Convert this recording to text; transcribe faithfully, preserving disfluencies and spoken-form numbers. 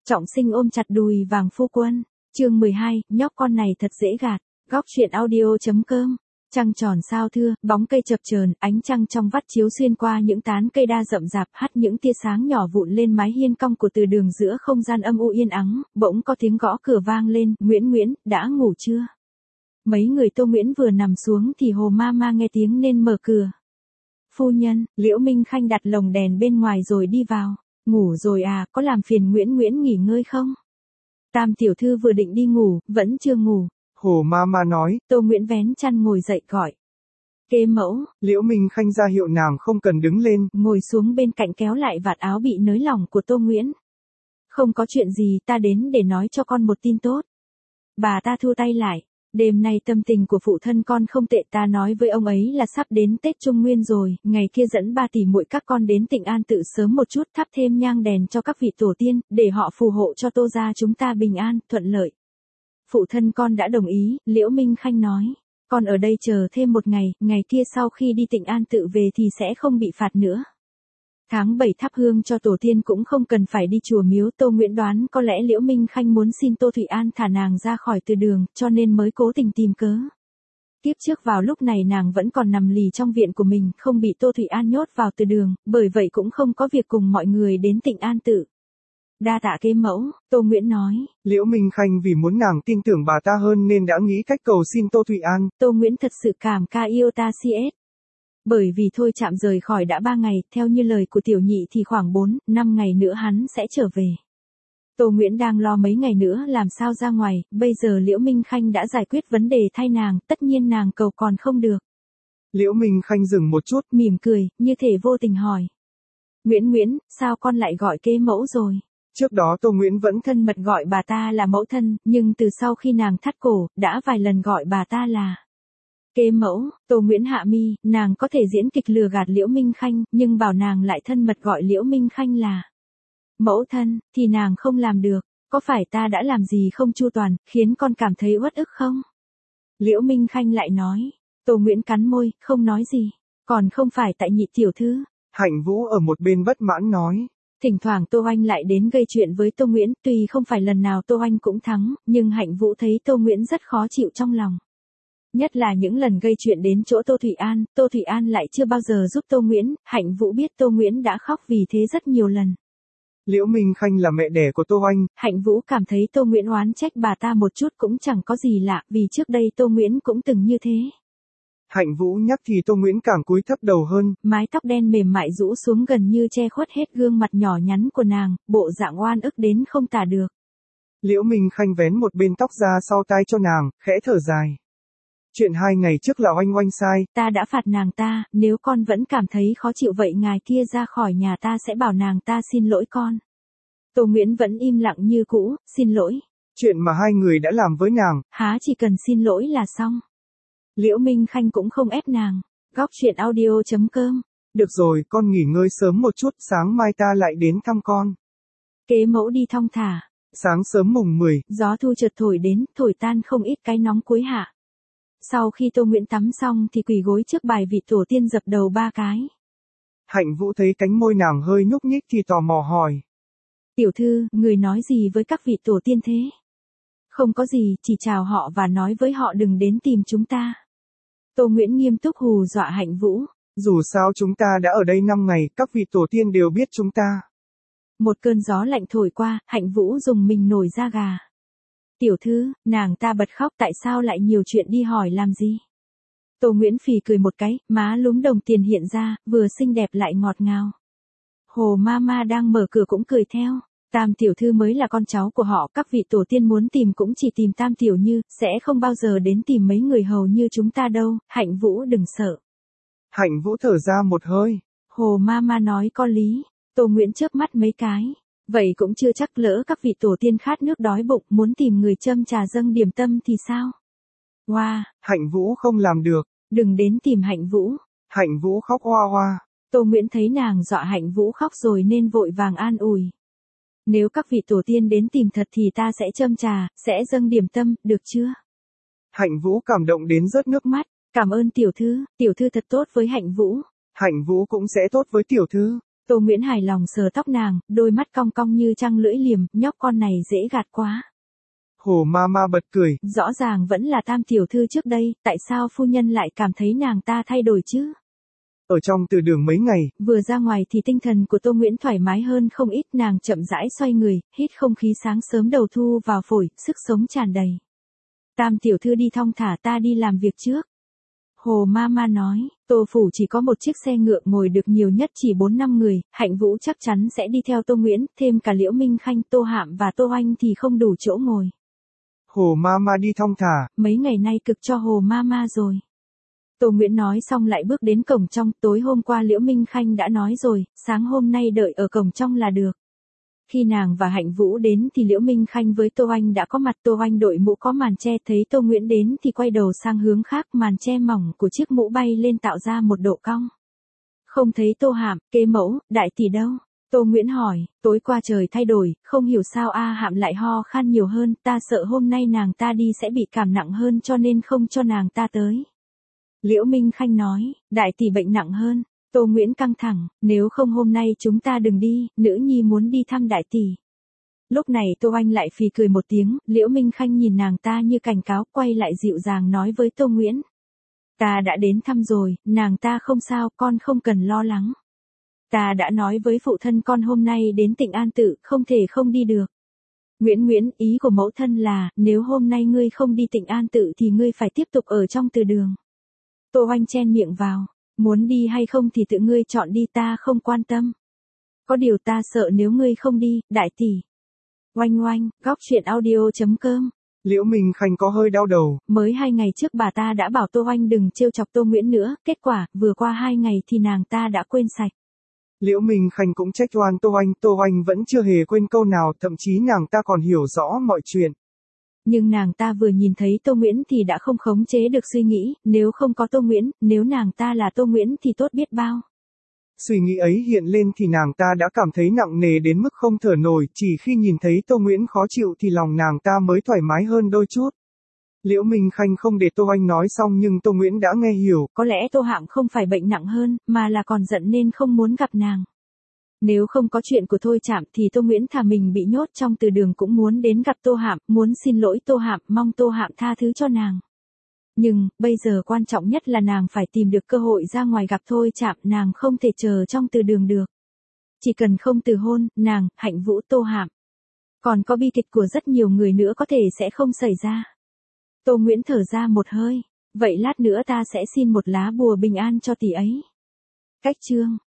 Trọng Sinh ôm chặt đùi vàng phu quân. Chương mười hai, nhóc con này thật dễ gạt. Góc truyện audio chấm com. Trăng tròn sao thưa, bóng cây chập chờn, ánh trăng trong vắt chiếu xuyên qua những tán cây đa rậm rạp, hắt những tia sáng nhỏ vụn lên mái hiên cong của từ đường giữa không gian âm u yên ắng. Bỗng có tiếng gõ cửa vang lên. Nguyễn Nguyễn, đã ngủ chưa? Mấy người Tô Nguyễn vừa nằm xuống thì Hồ Mama nghe tiếng nên mở cửa. Phu nhân, Liễu Minh Khanh đặt lồng đèn bên ngoài rồi đi vào. Ngủ rồi à, có làm phiền Nguyễn Nguyễn nghỉ ngơi không? Tam tiểu thư vừa định đi ngủ, vẫn chưa ngủ. Hồ Mama nói. Tô Nguyễn vén chăn ngồi dậy gọi. Kế mẫu. Liễu Minh Khanh ra hiệu nàng không cần đứng lên. Ngồi xuống bên cạnh kéo lại vạt áo bị nới lỏng của Tô Nguyễn. Không có chuyện gì, ta đến để nói cho con một tin tốt. Bà ta thu tay lại. Đêm nay tâm tình của phụ thân con không tệ, ta nói với ông ấy là sắp đến Tết Trung Nguyên rồi, ngày kia dẫn ba tỷ muội các con đến Tịnh An Tự sớm một chút, thắp thêm nhang đèn cho các vị tổ tiên, để họ phù hộ cho Tô gia chúng ta bình an, thuận lợi. Phụ thân con đã đồng ý, Liễu Minh Khanh nói. Con ở đây chờ thêm một ngày, ngày kia sau khi đi Tịnh An Tự về thì sẽ không bị phạt nữa. Tháng bảy thắp hương cho tổ tiên cũng không cần phải đi chùa miếu. Tô Nguyễn đoán có lẽ Liễu Minh Khanh muốn xin Tô Thủy An thả nàng ra khỏi từ đường, cho nên mới cố tình tìm cớ. Tiếp trước vào lúc này nàng vẫn còn nằm lì trong viện của mình, không bị Tô Thủy An nhốt vào từ đường, bởi vậy cũng không có việc cùng mọi người đến Tịnh An Tự. Đa tạ kế mẫu, Tô Nguyễn nói. Liễu Minh Khanh vì muốn nàng tin tưởng bà ta hơn nên đã nghĩ cách cầu xin Tô Thủy An. Tô Nguyễn thật sự cảm ca yêu ta si ết. Bởi vì thôi chạm rời khỏi đã ba ngày, theo như lời của tiểu nhị thì khoảng bốn, năm ngày nữa hắn sẽ trở về. Tô Nguyễn đang lo mấy ngày nữa làm sao ra ngoài, bây giờ Liễu Minh Khanh đã giải quyết vấn đề thay nàng, tất nhiên nàng cầu còn không được. Liễu Minh Khanh dừng một chút, mỉm cười, như thể vô tình hỏi. Nguyễn Nguyễn, sao con lại gọi kế mẫu rồi? Trước đó Tô Nguyễn vẫn thân mật gọi bà ta là mẫu thân, nhưng từ sau khi nàng thắt cổ, đã vài lần gọi bà ta là kế mẫu. Tô Nguyễn hạ mi, nàng có thể diễn kịch lừa gạt Liễu Minh Khanh, nhưng bảo nàng lại thân mật gọi Liễu Minh Khanh là mẫu thân, thì nàng không làm được. Có phải ta đã làm gì không chu toàn, khiến con cảm thấy uất ức không? Liễu Minh Khanh lại nói. Tô Nguyễn cắn môi, không nói gì. Còn không phải tại nhị tiểu thư. Hạnh Vũ ở một bên bất mãn nói. Thỉnh thoảng Tô Oanh lại đến gây chuyện với Tô Nguyễn, tuy không phải lần nào Tô Oanh cũng thắng, nhưng Hạnh Vũ thấy Tô Nguyễn rất khó chịu trong lòng. Nhất là những lần gây chuyện đến chỗ Tô Thủy An, Tô Thủy An lại chưa bao giờ giúp Tô Nguyễn, Hạnh Vũ biết Tô Nguyễn đã khóc vì thế rất nhiều lần. Liễu Minh Khanh là mẹ đẻ của Tô Oanh. Hạnh Vũ cảm thấy Tô Nguyễn oán trách bà ta một chút cũng chẳng có gì lạ, vì trước đây Tô Nguyễn cũng từng như thế. Hạnh Vũ nhắc thì Tô Nguyễn càng cúi thấp đầu hơn. Mái tóc đen mềm mại rũ xuống gần như che khuất hết gương mặt nhỏ nhắn của nàng, bộ dạng oan ức đến không tả được. Liễu Minh Khanh vén một bên tóc ra sau tai cho nàng, khẽ thở dài. Chuyện hai ngày trước là Oanh Oanh sai. Ta đã phạt nàng ta, nếu con vẫn cảm thấy khó chịu vậy ngày kia ra khỏi nhà ta sẽ bảo nàng ta xin lỗi con. Tô Nguyễn vẫn im lặng như cũ, xin lỗi. Chuyện mà hai người đã làm với nàng. Há chỉ cần xin lỗi là xong. Liễu Minh Khanh cũng không ép nàng. Góc truyện audio chấm com. Được rồi, con nghỉ ngơi sớm một chút, sáng mai ta lại đến thăm con. Kế mẫu đi thong thả. Sáng sớm mùng mười. Gió thu chợt thổi đến, thổi tan không ít cái nóng cuối hạ. Sau khi Tô Nguyễn tắm xong thì quỳ gối trước bài vị tổ tiên dập đầu ba cái. Hạnh Vũ thấy cánh môi nàng hơi nhúc nhích thì tò mò hỏi. Tiểu thư, người nói gì với các vị tổ tiên thế? Không có gì, chỉ chào họ và nói với họ đừng đến tìm chúng ta. Tô Nguyễn nghiêm túc hù dọa Hạnh Vũ. Dù sao chúng ta đã ở đây năm ngày, các vị tổ tiên đều biết chúng ta. Một cơn gió lạnh thổi qua, Hạnh Vũ dùng mình nổi da gà. Tiểu thư, nàng ta bật khóc, tại sao lại nhiều chuyện đi hỏi làm gì? Tô Nguyễn phì cười một cái, má lúm đồng tiền hiện ra, vừa xinh đẹp lại ngọt ngào. Hồ Mama đang mở cửa cũng cười theo. Tam tiểu thư mới là con cháu của họ, các vị tổ tiên muốn tìm cũng chỉ tìm Tam tiểu như, sẽ không bao giờ đến tìm mấy người hầu như chúng ta đâu. Hạnh Vũ đừng sợ. Hạnh Vũ thở ra một hơi. Hồ Mama nói có lý. Tô Nguyễn chớp mắt mấy cái. Vậy cũng chưa chắc, lỡ các vị tổ tiên khát nước đói bụng muốn tìm người châm trà dâng điểm tâm thì sao? Hoa. Wow. Hạnh Vũ không làm được. Đừng đến tìm Hạnh Vũ. Hạnh Vũ khóc hoa hoa. Tô Nguyễn thấy nàng dọa Hạnh Vũ khóc rồi nên vội vàng an ủi. Nếu các vị tổ tiên đến tìm thật thì ta sẽ châm trà, sẽ dâng điểm tâm, được chưa? Hạnh Vũ cảm động đến rớt nước mắt. Cảm ơn tiểu thư, tiểu thư thật tốt với Hạnh Vũ. Hạnh Vũ cũng sẽ tốt với tiểu thư. Tô Nguyễn hài lòng sờ tóc nàng, đôi mắt cong cong như trăng lưỡi liềm, nhóc con này dễ gạt quá. Hồ Mama bật cười. Rõ ràng vẫn là Tam tiểu thư trước đây, tại sao phu nhân lại cảm thấy nàng ta thay đổi chứ? Ở trong từ đường mấy ngày, vừa ra ngoài thì tinh thần của Tô Nguyễn thoải mái hơn không ít, nàng chậm rãi xoay người, hít không khí sáng sớm đầu thu vào phổi, sức sống tràn đầy. Tam tiểu thư đi thong thả, ta đi làm việc trước. Hồ Mama nói, Tô phủ chỉ có một chiếc xe ngựa, ngồi được nhiều nhất chỉ bốn năm người, Hạnh Vũ chắc chắn sẽ đi theo Tô Nguyễn, thêm cả Liễu Minh Khanh, Tô Hạm và Tô Oanh thì không đủ chỗ ngồi. Hồ Mama đi thong thả. Mấy ngày nay cực cho Hồ Mama rồi. Tô Nguyễn nói xong lại bước đến cổng trong, tối hôm qua Liễu Minh Khanh đã nói rồi, sáng hôm nay đợi ở cổng trong là được. Khi nàng và Hạnh Vũ đến thì Liễu Minh Khanh với Tô Oanh đã có mặt, Tô Oanh đội mũ có màn che, thấy Tô Nguyễn đến thì quay đầu sang hướng khác, màn che mỏng của chiếc mũ bay lên tạo ra một độ cong. Không thấy Tô Hạm, kế mẫu, đại tỷ đâu? Tô Nguyễn hỏi, tối qua trời thay đổi, không hiểu sao A Hạm lại ho khan nhiều hơn, ta sợ hôm nay nàng ta đi sẽ bị cảm nặng hơn cho nên không cho nàng ta tới. Liễu Minh Khanh nói, đại tỷ bệnh nặng hơn. Tô Nguyễn căng thẳng, nếu không hôm nay chúng ta đừng đi, nữ nhi muốn đi thăm đại tỷ. Lúc này Tô Oanh lại phì cười một tiếng, Liễu Minh Khanh nhìn nàng ta như cảnh cáo, quay lại dịu dàng nói với Tô Nguyễn. Ta đã đến thăm rồi, nàng ta không sao, con không cần lo lắng. Ta đã nói với phụ thân con hôm nay đến Tịnh An Tự, không thể không đi được. Nguyễn Nguyễn, ý của mẫu thân là, nếu hôm nay ngươi không đi Tịnh An Tự thì ngươi phải tiếp tục ở trong từ đường. Tô Oanh chen miệng vào, muốn đi hay không thì tự ngươi chọn đi, ta không quan tâm. Có điều ta sợ nếu ngươi không đi, đại tỷ. Oanh oanh, góc truyện audio chấm com. Liễu Minh Khanh có hơi đau đầu. Mới hai ngày trước bà ta đã bảo Tô Oanh đừng trêu chọc Tô Nguyễn nữa, kết quả, vừa qua hai ngày thì nàng ta đã quên sạch. Liễu Minh Khanh cũng trách oan Tô Oanh, Tô Oanh vẫn chưa hề quên câu nào, thậm chí nàng ta còn hiểu rõ mọi chuyện. Nhưng nàng ta vừa nhìn thấy Tô Nguyễn thì đã không khống chế được suy nghĩ, nếu không có Tô Nguyễn, nếu nàng ta là Tô Nguyễn thì tốt biết bao. Suy nghĩ ấy hiện lên thì nàng ta đã cảm thấy nặng nề đến mức không thở nổi, chỉ khi nhìn thấy Tô Nguyễn khó chịu thì lòng nàng ta mới thoải mái hơn đôi chút. Liễu Minh Khanh không để Tô Oanh nói xong nhưng Tô Nguyễn đã nghe hiểu. Có lẽ Tô Hạm không phải bệnh nặng hơn, mà là còn giận nên không muốn gặp nàng. Nếu không có chuyện của Thôi Trạm thì Tô Nguyễn thà mình bị nhốt trong từ đường cũng muốn đến gặp Tô Hạm, muốn xin lỗi Tô Hạm, mong Tô Hạm tha thứ cho nàng. Nhưng, bây giờ quan trọng nhất là nàng phải tìm được cơ hội ra ngoài gặp Thôi Trạm, nàng không thể chờ trong từ đường được. Chỉ cần không từ hôn, nàng, Hạnh Vũ, Tô Hạm. Còn có bi kịch của rất nhiều người nữa có thể sẽ không xảy ra. Tô Nguyễn thở ra một hơi. Vậy lát nữa ta sẽ xin một lá bùa bình an cho tỷ ấy. Cách chương